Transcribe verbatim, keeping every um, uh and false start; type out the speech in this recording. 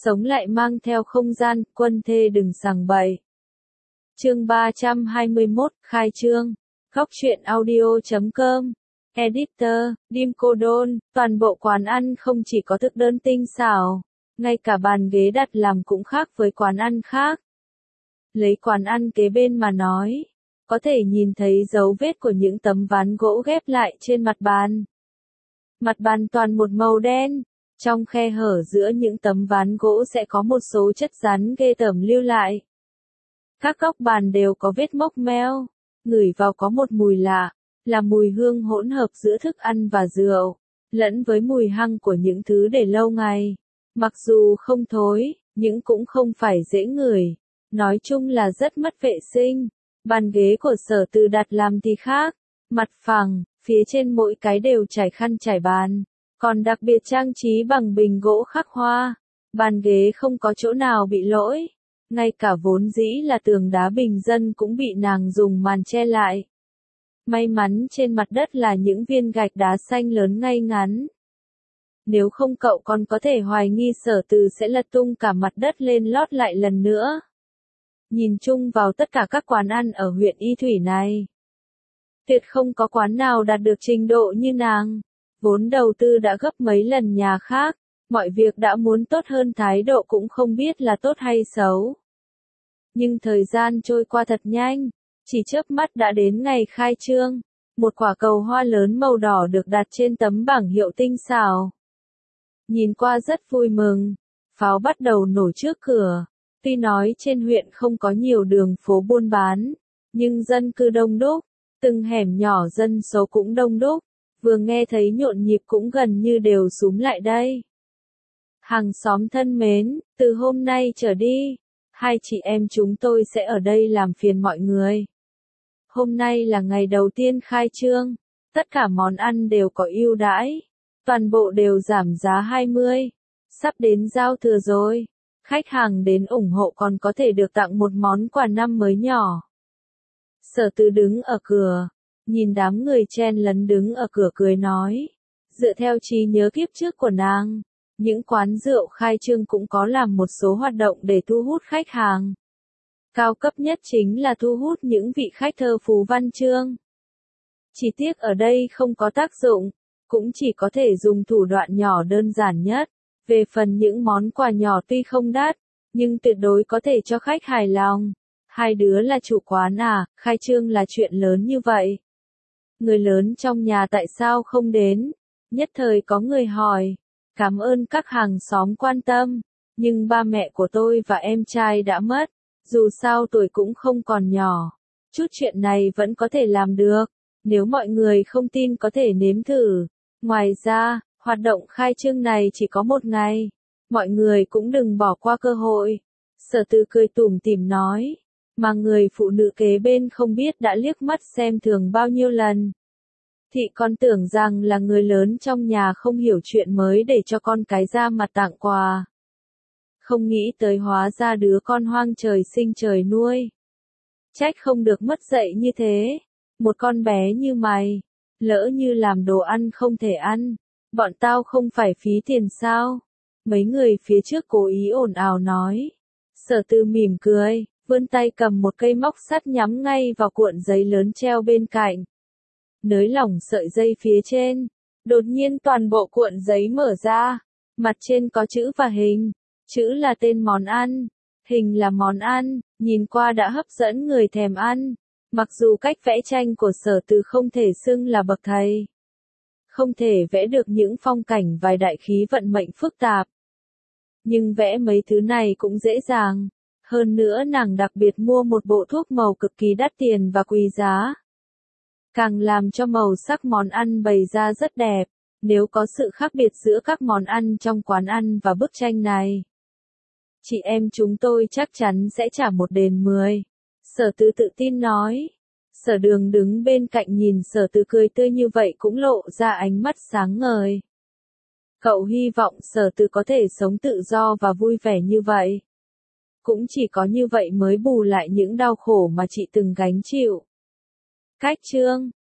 sống lại mang theo không gian, quân thê đừng sằng bậy. Chương ba trăm hai mươi mốt, khai trương. Góc truyện audio chấm com. Editor, Dim Cô Đôn, toàn bộ quán ăn không chỉ có thực đơn tinh xảo, ngay cả bàn ghế đặt làm cũng khác với quán ăn khác. Lấy quán ăn kế bên mà nói, có thể nhìn thấy dấu vết của những tấm ván gỗ ghép lại trên mặt bàn. Mặt bàn toàn một màu đen, trong khe hở giữa những tấm ván gỗ sẽ có một số chất rắn ghê tởm lưu lại. Các góc bàn đều có vết mốc meo, ngửi vào có một mùi lạ, là mùi hương hỗn hợp giữa thức ăn và rượu, lẫn với mùi hăng của những thứ để lâu ngày. Mặc dù không thối, nhưng cũng không phải dễ ngửi. Nói chung là rất mất vệ sinh. Bàn ghế của Sở Từ đặt làm thì khác, mặt phẳng, phía trên mỗi cái đều trải khăn trải bàn, còn đặc biệt trang trí bằng bình gỗ khắc hoa. Bàn ghế không có chỗ nào bị lỗi, ngay cả vốn dĩ là tường đá bình dân cũng bị nàng dùng màn che lại. May mắn trên mặt đất là những viên gạch đá xanh lớn ngay ngắn. Nếu không cậu còn có thể hoài nghi Sở Từ sẽ lật tung cả mặt đất lên lót lại lần nữa. Nhìn chung vào tất cả các quán ăn ở huyện Y Thủy này, tuyệt không có quán nào đạt được trình độ như nàng. Vốn đầu tư đã gấp mấy lần nhà khác, mọi việc đã muốn tốt hơn, thái độ cũng không biết là tốt hay xấu. Nhưng thời gian trôi qua thật nhanh, chỉ chớp mắt đã đến ngày khai trương. Một quả cầu hoa lớn màu đỏ được đặt trên tấm bảng hiệu tinh xảo. Nhìn qua rất vui mừng, pháo bắt đầu nổ trước cửa. Tuy nói trên huyện không có nhiều đường phố buôn bán, nhưng dân cư đông đúc, từng hẻm nhỏ dân số cũng đông đúc, vừa nghe thấy nhộn nhịp cũng gần như đều xúm lại đây. Hàng xóm thân mến, từ hôm nay trở đi, hai chị em chúng tôi sẽ ở đây làm phiền mọi người. Hôm nay là ngày đầu tiên khai trương, tất cả món ăn đều có ưu đãi, toàn bộ đều giảm giá hai mươi, sắp đến giao thừa rồi. Khách hàng đến ủng hộ còn có thể được tặng một món quà năm mới nhỏ. Sở Từ đứng ở cửa, nhìn đám người chen lấn đứng ở cửa cười nói. Dựa theo trí nhớ kiếp trước của nàng, những quán rượu khai trương cũng có làm một số hoạt động để thu hút khách hàng. Cao cấp nhất chính là thu hút những vị khách thơ phú văn chương. Chỉ tiếc ở đây không có tác dụng, cũng chỉ có thể dùng thủ đoạn nhỏ đơn giản nhất. Về phần những món quà nhỏ tuy không đắt, nhưng tuyệt đối có thể cho khách hài lòng. Hai đứa là chủ quán à, khai trương là chuyện lớn như vậy. Người lớn trong nhà tại sao không đến? Nhất thời có người hỏi. Cảm ơn các hàng xóm quan tâm, nhưng ba mẹ của tôi và em trai đã mất. Dù sao tuổi cũng không còn nhỏ. Chút chuyện này vẫn có thể làm được. Nếu mọi người không tin có thể nếm thử. Ngoài ra, hoạt động khai trương này chỉ có một ngày. Mọi người cũng đừng bỏ qua cơ hội. Sở Từ cười tủm tỉm nói. Mà người phụ nữ kế bên không biết đã liếc mắt xem thường bao nhiêu lần. Thị con tưởng rằng là người lớn trong nhà không hiểu chuyện mới để cho con cái ra mặt tặng quà. Không nghĩ tới hóa ra đứa con hoang trời sinh trời nuôi. Trách không được mất dạy như thế. Một con bé như mày, lỡ như làm đồ ăn không thể ăn. Bọn tao không phải phí tiền sao? Mấy người phía trước cố ý ồn ào nói. Sở Từ mỉm cười, vươn tay cầm một cây móc sắt nhắm ngay vào cuộn giấy lớn treo bên cạnh. Nới lỏng sợi dây phía trên, đột nhiên toàn bộ cuộn giấy mở ra. Mặt trên có chữ và hình. Chữ là tên món ăn, hình là món ăn, nhìn qua đã hấp dẫn người thèm ăn. Mặc dù cách vẽ tranh của Sở Từ không thể xưng là bậc thầy. Không thể vẽ được những phong cảnh vài đại khí vận mệnh phức tạp. Nhưng vẽ mấy thứ này cũng dễ dàng. Hơn nữa nàng đặc biệt mua một bộ thuốc màu cực kỳ đắt tiền và quý giá. Càng làm cho màu sắc món ăn bày ra rất đẹp. Nếu có sự khác biệt giữa các món ăn trong quán ăn và bức tranh này, chị em chúng tôi chắc chắn sẽ trả một đền mười. Sở Từ tự tin nói. Sở Đường đứng bên cạnh nhìn Sở Từ cười tươi như vậy cũng lộ ra ánh mắt sáng ngời. Cậu hy vọng Sở Từ có thể sống tự do và vui vẻ như vậy. Cũng chỉ có như vậy mới bù lại những đau khổ mà chị từng gánh chịu. Cách trương,